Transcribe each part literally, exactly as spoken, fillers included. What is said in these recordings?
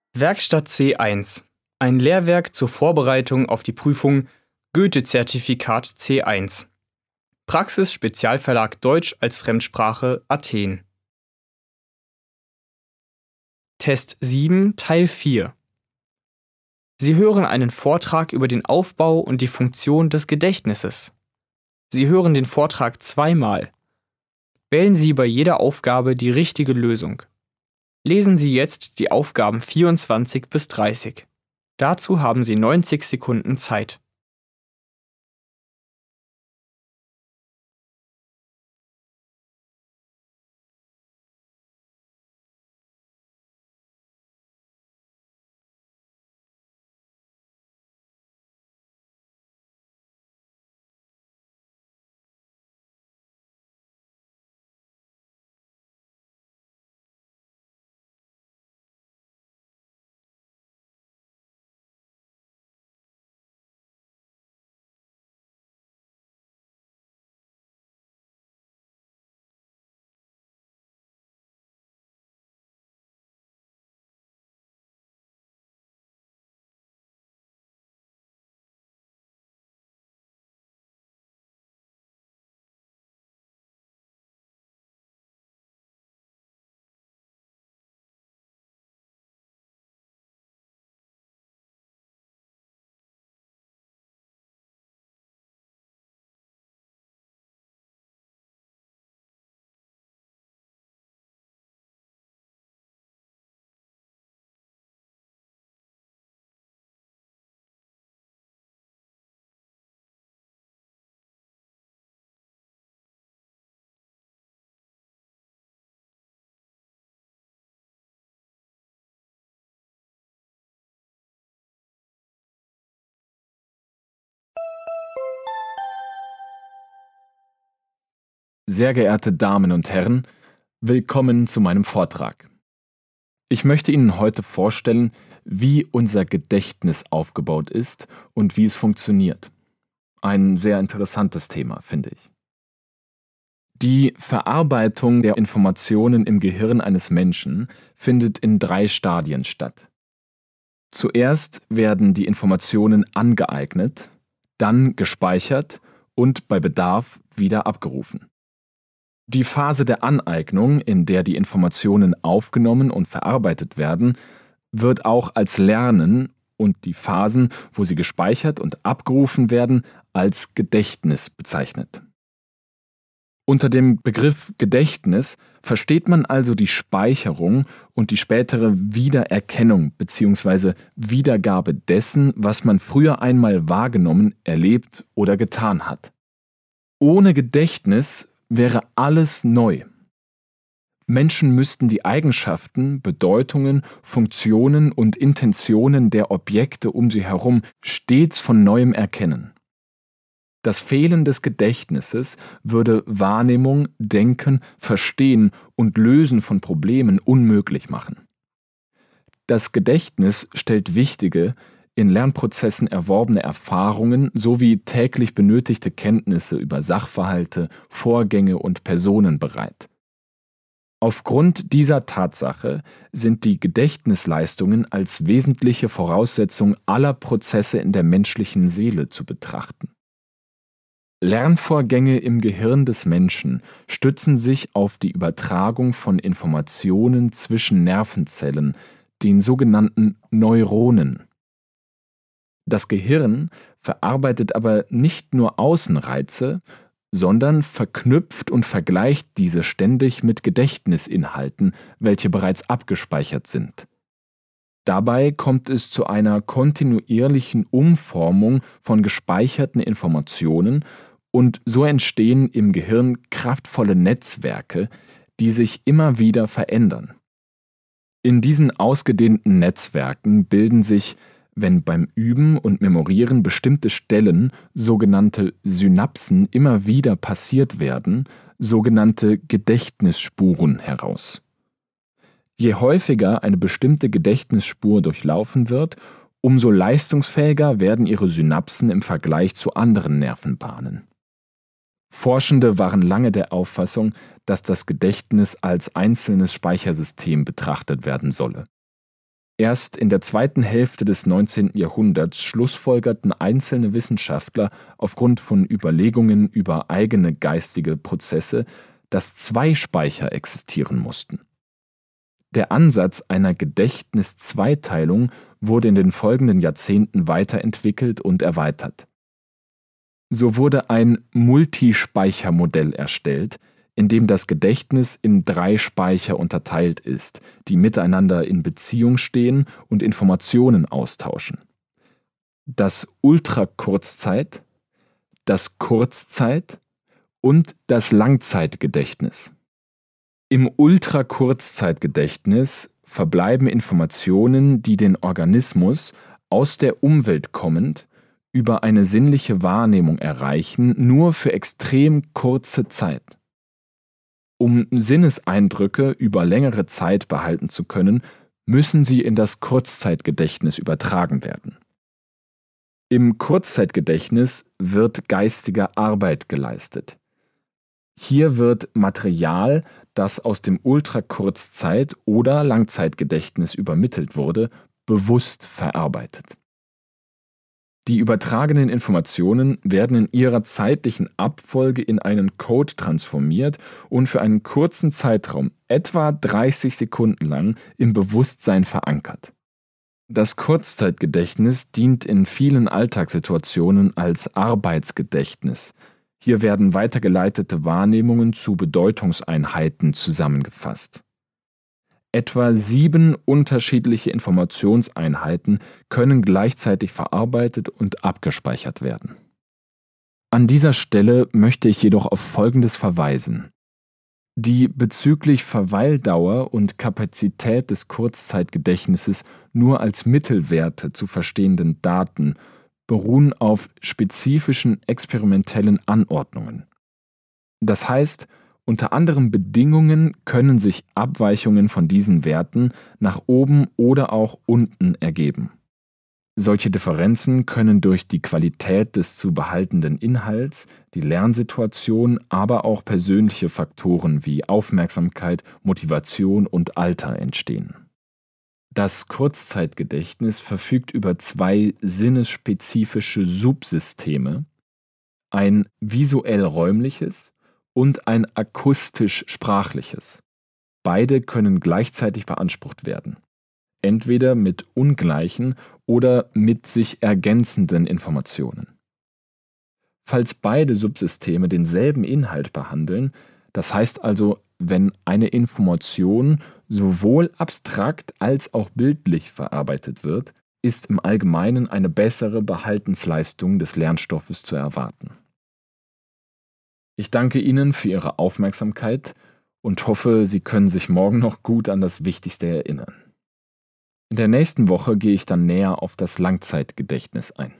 Werkstatt C eins. Ein Lehrwerk zur Vorbereitung auf die Prüfung Goethe-Zertifikat C eins. Praxis Spezialverlag Deutsch als Fremdsprache Athen. Test sieben Teil vier. Sie hören einen Vortrag über den Aufbau und die Funktion des Gedächtnisses. Sie hören den Vortrag zweimal. Wählen Sie bei jeder Aufgabe die richtige Lösung. Lesen Sie jetzt die Aufgaben vierundzwanzig bis dreißig. Dazu haben Sie neunzig Sekunden Zeit. Sehr geehrte Damen und Herren, willkommen zu meinem Vortrag. Ich möchte Ihnen heute vorstellen, wie unser Gedächtnis aufgebaut ist und wie es funktioniert. Ein sehr interessantes Thema, finde ich. Die Verarbeitung der Informationen im Gehirn eines Menschen findet in drei Stadien statt. Zuerst werden die Informationen angeeignet, dann gespeichert und bei Bedarf wieder abgerufen. Die Phase der Aneignung, in der die Informationen aufgenommen und verarbeitet werden, wird auch als Lernen und die Phasen, wo sie gespeichert und abgerufen werden, als Gedächtnis bezeichnet. Unter dem Begriff Gedächtnis versteht man also die Speicherung und die spätere Wiedererkennung bzw. Wiedergabe dessen, was man früher einmal wahrgenommen, erlebt oder getan hat. Ohne Gedächtnis wäre alles neu. Menschen müssten die Eigenschaften, Bedeutungen, Funktionen und Intentionen der Objekte um sie herum stets von neuem erkennen. Das Fehlen des Gedächtnisses würde Wahrnehmung, Denken, Verstehen und Lösen von Problemen unmöglich machen. Das Gedächtnis stellt wichtige, in Lernprozessen erworbene Erfahrungen sowie täglich benötigte Kenntnisse über Sachverhalte, Vorgänge und Personen bereit. Aufgrund dieser Tatsache sind die Gedächtnisleistungen als wesentliche Voraussetzung aller Prozesse in der menschlichen Seele zu betrachten. Lernvorgänge im Gehirn des Menschen stützen sich auf die Übertragung von Informationen zwischen Nervenzellen, den sogenannten Neuronen. Das Gehirn verarbeitet aber nicht nur Außenreize, sondern verknüpft und vergleicht diese ständig mit Gedächtnisinhalten, welche bereits abgespeichert sind. Dabei kommt es zu einer kontinuierlichen Umformung von gespeicherten Informationen und so entstehen im Gehirn kraftvolle Netzwerke, die sich immer wieder verändern. In diesen ausgedehnten Netzwerken bilden sich, wenn beim Üben und Memorieren bestimmte Stellen, sogenannte Synapsen, immer wieder passiert werden, sogenannte Gedächtnisspuren heraus. Je häufiger eine bestimmte Gedächtnisspur durchlaufen wird, umso leistungsfähiger werden ihre Synapsen im Vergleich zu anderen Nervenbahnen. Forschende waren lange der Auffassung, dass das Gedächtnis als einzelnes Speichersystem betrachtet werden solle. Erst in der zweiten Hälfte des neunzehnten Jahrhunderts schlussfolgerten einzelne Wissenschaftler aufgrund von Überlegungen über eigene geistige Prozesse, dass zwei Speicher existieren mussten. Der Ansatz einer Gedächtniszweiteilung wurde in den folgenden Jahrzehnten weiterentwickelt und erweitert. So wurde ein Multispeichermodell erstellt, in dem das Gedächtnis in drei Speicher unterteilt ist, die miteinander in Beziehung stehen und Informationen austauschen. Das Ultrakurzzeit, das Kurzzeit- und das Langzeitgedächtnis. Im Ultrakurzzeitgedächtnis verbleiben Informationen, die den Organismus aus der Umwelt kommend über eine sinnliche Wahrnehmung erreichen, nur für extrem kurze Zeit. Um Sinneseindrücke über längere Zeit behalten zu können, müssen sie in das Kurzzeitgedächtnis übertragen werden. Im Kurzzeitgedächtnis wird geistige Arbeit geleistet. Hier wird Material, das aus dem Ultrakurzzeit- oder Langzeitgedächtnis übermittelt wurde, bewusst verarbeitet. Die übertragenen Informationen werden in ihrer zeitlichen Abfolge in einen Code transformiert und für einen kurzen Zeitraum, etwa dreißig Sekunden lang, im Bewusstsein verankert. Das Kurzzeitgedächtnis dient in vielen Alltagssituationen als Arbeitsgedächtnis. Hier werden weitergeleitete Wahrnehmungen zu Bedeutungseinheiten zusammengefasst. Etwa sieben unterschiedliche Informationseinheiten können gleichzeitig verarbeitet und abgespeichert werden. An dieser Stelle möchte ich jedoch auf Folgendes verweisen. Die bezüglich Verweildauer und Kapazität des Kurzzeitgedächtnisses nur als Mittelwerte zu verstehenden Daten beruhen auf spezifischen experimentellen Anordnungen. Das heißt, unter anderen Bedingungen können sich Abweichungen von diesen Werten nach oben oder auch unten ergeben. Solche Differenzen können durch die Qualität des zu behaltenden Inhalts, die Lernsituation, aber auch persönliche Faktoren wie Aufmerksamkeit, Motivation und Alter entstehen. Das Kurzzeitgedächtnis verfügt über zwei sinnesspezifische Subsysteme, ein visuell-räumliches und ein akustisch-sprachliches. Beide können gleichzeitig beansprucht werden, entweder mit ungleichen oder mit sich ergänzenden Informationen. Falls beide Subsysteme denselben Inhalt behandeln, das heißt also, wenn eine Information sowohl abstrakt als auch bildlich verarbeitet wird, ist im Allgemeinen eine bessere Behaltensleistung des Lernstoffes zu erwarten. Ich danke Ihnen für Ihre Aufmerksamkeit und hoffe, Sie können sich morgen noch gut an das Wichtigste erinnern. In der nächsten Woche gehe ich dann näher auf das Langzeitgedächtnis ein.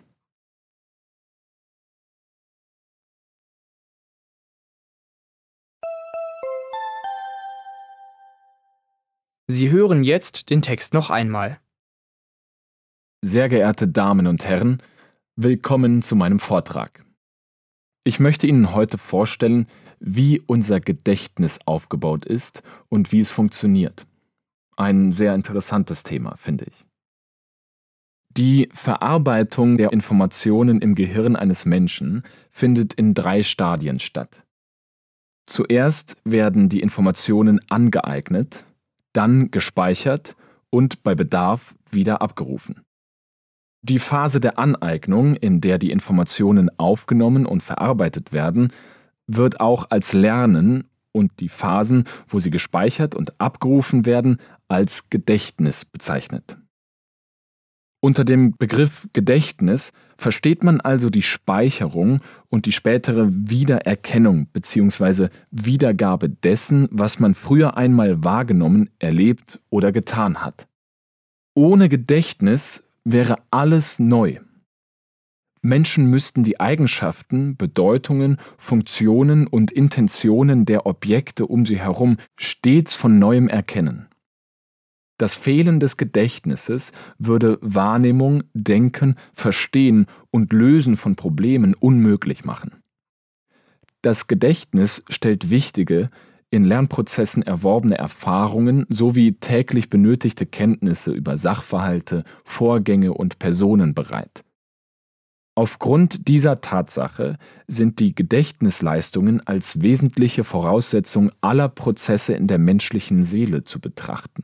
Sie hören jetzt den Text noch einmal. Sehr geehrte Damen und Herren, willkommen zu meinem Vortrag. Ich möchte Ihnen heute vorstellen, wie unser Gedächtnis aufgebaut ist und wie es funktioniert. Ein sehr interessantes Thema, finde ich. Die Verarbeitung der Informationen im Gehirn eines Menschen findet in drei Stadien statt. Zuerst werden die Informationen angeeignet, dann gespeichert und bei Bedarf wieder abgerufen. Die Phase der Aneignung, in der die Informationen aufgenommen und verarbeitet werden, wird auch als Lernen und die Phasen, wo sie gespeichert und abgerufen werden, als Gedächtnis bezeichnet. Unter dem Begriff Gedächtnis versteht man also die Speicherung und die spätere Wiedererkennung bzw. Wiedergabe dessen, was man früher einmal wahrgenommen, erlebt oder getan hat. Ohne Gedächtnis wäre alles neu. Menschen müssten die Eigenschaften, Bedeutungen, Funktionen und Intentionen der Objekte um sie herum stets von neuem erkennen. Das Fehlen des Gedächtnisses würde Wahrnehmung, Denken, Verstehen und Lösen von Problemen unmöglich machen. Das Gedächtnis stellt wichtige, in Lernprozessen erworbene Erfahrungen sowie täglich benötigte Kenntnisse über Sachverhalte, Vorgänge und Personen bereit. Aufgrund dieser Tatsache sind die Gedächtnisleistungen als wesentliche Voraussetzung aller Prozesse in der menschlichen Seele zu betrachten.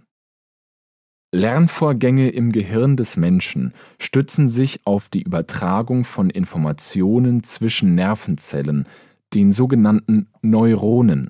Lernvorgänge im Gehirn des Menschen stützen sich auf die Übertragung von Informationen zwischen Nervenzellen, den sogenannten Neuronen.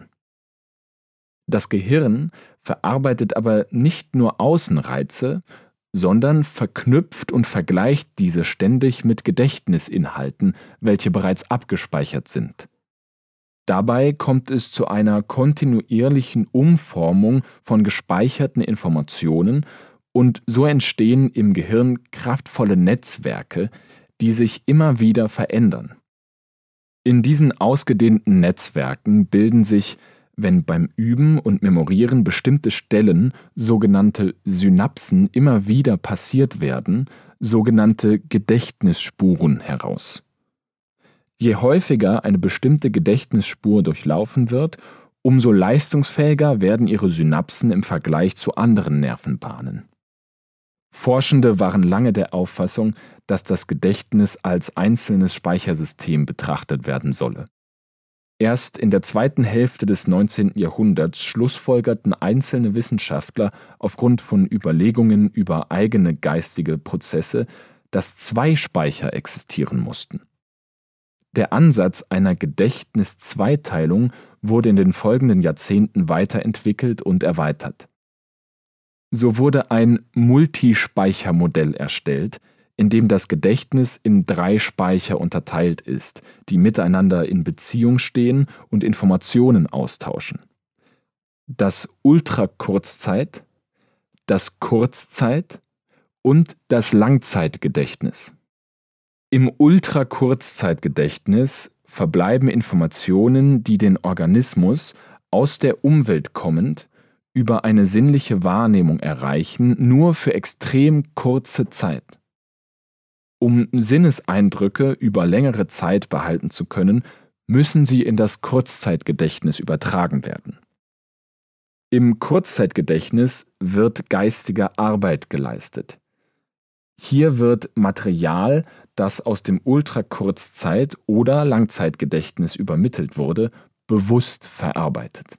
Das Gehirn verarbeitet aber nicht nur Außenreize, sondern verknüpft und vergleicht diese ständig mit Gedächtnisinhalten, welche bereits abgespeichert sind. Dabei kommt es zu einer kontinuierlichen Umformung von gespeicherten Informationen und so entstehen im Gehirn kraftvolle Netzwerke, die sich immer wieder verändern. In diesen ausgedehnten Netzwerken bilden sich, wenn beim Üben und Memorieren bestimmte Stellen, sogenannte Synapsen, immer wieder passiert werden, sogenannte Gedächtnisspuren heraus. Je häufiger eine bestimmte Gedächtnisspur durchlaufen wird, umso leistungsfähiger werden ihre Synapsen im Vergleich zu anderen Nervenbahnen. Forschende waren lange der Auffassung, dass das Gedächtnis als einzelnes Speichersystem betrachtet werden solle. Erst in der zweiten Hälfte des neunzehnten Jahrhunderts schlussfolgerten einzelne Wissenschaftler aufgrund von Überlegungen über eigene geistige Prozesse, dass zwei Speicher existieren mussten. Der Ansatz einer Gedächtniszweiteilung wurde in den folgenden Jahrzehnten weiterentwickelt und erweitert. So wurde ein Multispeichermodell erstellt, in dem das Gedächtnis in drei Speicher unterteilt ist, die miteinander in Beziehung stehen und Informationen austauschen. Das Ultrakurzzeit, das Kurzzeit- und das Langzeitgedächtnis. Im Ultrakurzzeitgedächtnis verbleiben Informationen, die den Organismus aus der Umwelt kommend über eine sinnliche Wahrnehmung erreichen, nur für extrem kurze Zeit. Um Sinneseindrücke über längere Zeit behalten zu können, müssen sie in das Kurzzeitgedächtnis übertragen werden. Im Kurzzeitgedächtnis wird geistige Arbeit geleistet. Hier wird Material, das aus dem Ultrakurzzeit- oder Langzeitgedächtnis übermittelt wurde, bewusst verarbeitet.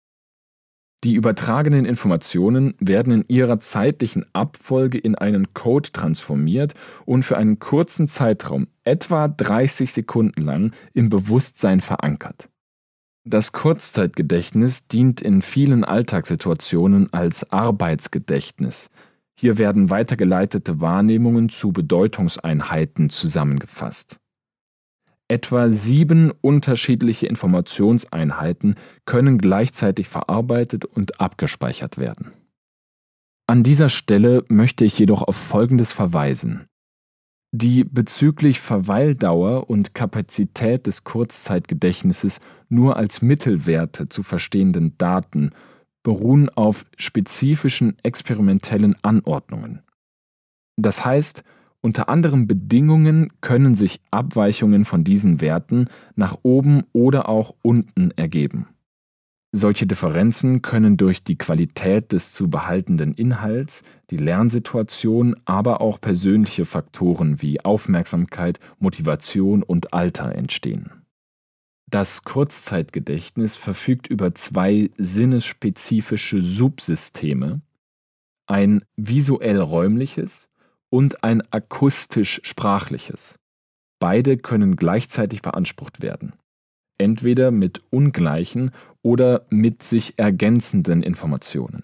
Die übertragenen Informationen werden in ihrer zeitlichen Abfolge in einen Code transformiert und für einen kurzen Zeitraum, etwa dreißig Sekunden lang, im Bewusstsein verankert. Das Kurzzeitgedächtnis dient in vielen Alltagssituationen als Arbeitsgedächtnis. Hier werden weitergeleitete Wahrnehmungen zu Bedeutungseinheiten zusammengefasst. Etwa sieben unterschiedliche Informationseinheiten können gleichzeitig verarbeitet und abgespeichert werden. An dieser Stelle möchte ich jedoch auf Folgendes verweisen. Die bezüglich Verweildauer und Kapazität des Kurzzeitgedächtnisses nur als Mittelwerte zu verstehenden Daten beruhen auf spezifischen experimentellen Anordnungen. Das heißt, unter anderen Bedingungen können sich Abweichungen von diesen Werten nach oben oder auch unten ergeben. Solche Differenzen können durch die Qualität des zu behaltenden Inhalts, die Lernsituation, aber auch persönliche Faktoren wie Aufmerksamkeit, Motivation und Alter entstehen. Das Kurzzeitgedächtnis verfügt über zwei sinnesspezifische Subsysteme, ein visuell-räumliches und ein akustisch-sprachliches. Beide können gleichzeitig beansprucht werden, entweder mit ungleichen oder mit sich ergänzenden Informationen.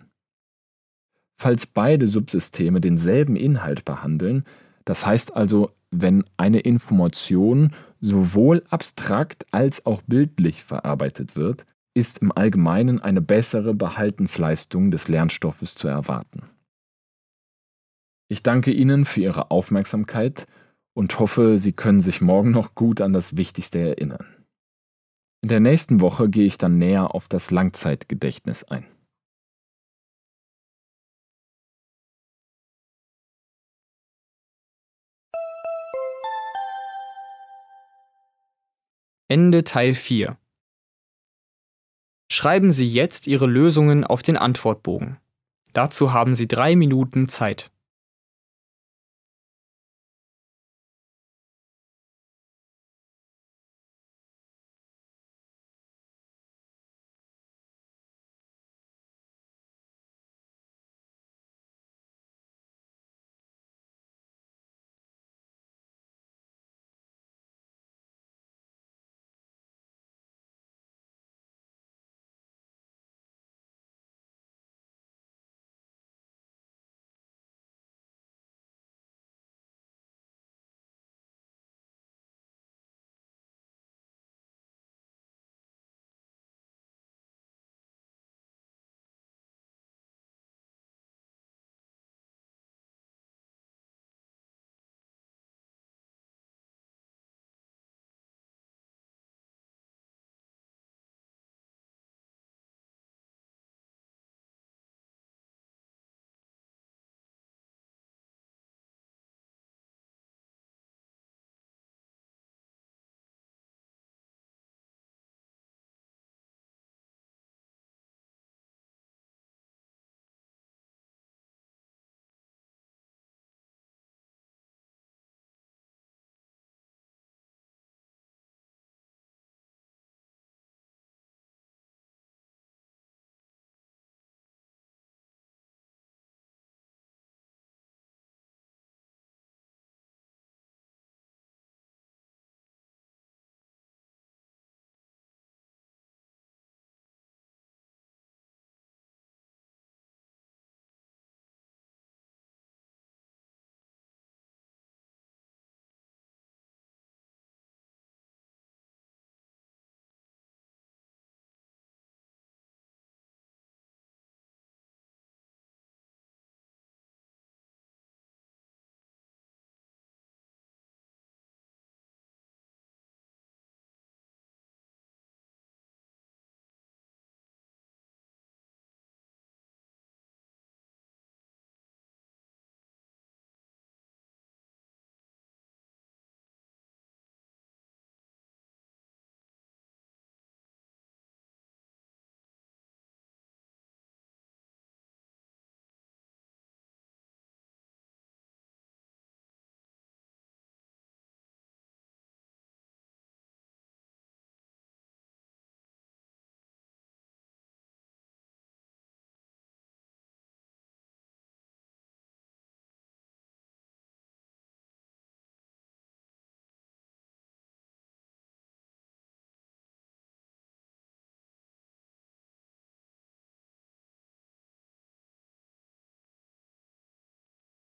Falls beide Subsysteme denselben Inhalt behandeln, das heißt also, wenn eine Information sowohl abstrakt als auch bildlich verarbeitet wird, ist im Allgemeinen eine bessere Behaltensleistung des Lernstoffes zu erwarten. Ich danke Ihnen für Ihre Aufmerksamkeit und hoffe, Sie können sich morgen noch gut an das Wichtigste erinnern. In der nächsten Woche gehe ich dann näher auf das Langzeitgedächtnis ein. Ende Teil vier. Schreiben Sie jetzt Ihre Lösungen auf den Antwortbogen. Dazu haben Sie drei Minuten Zeit.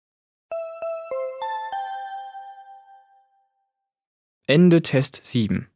Ende Test sieben.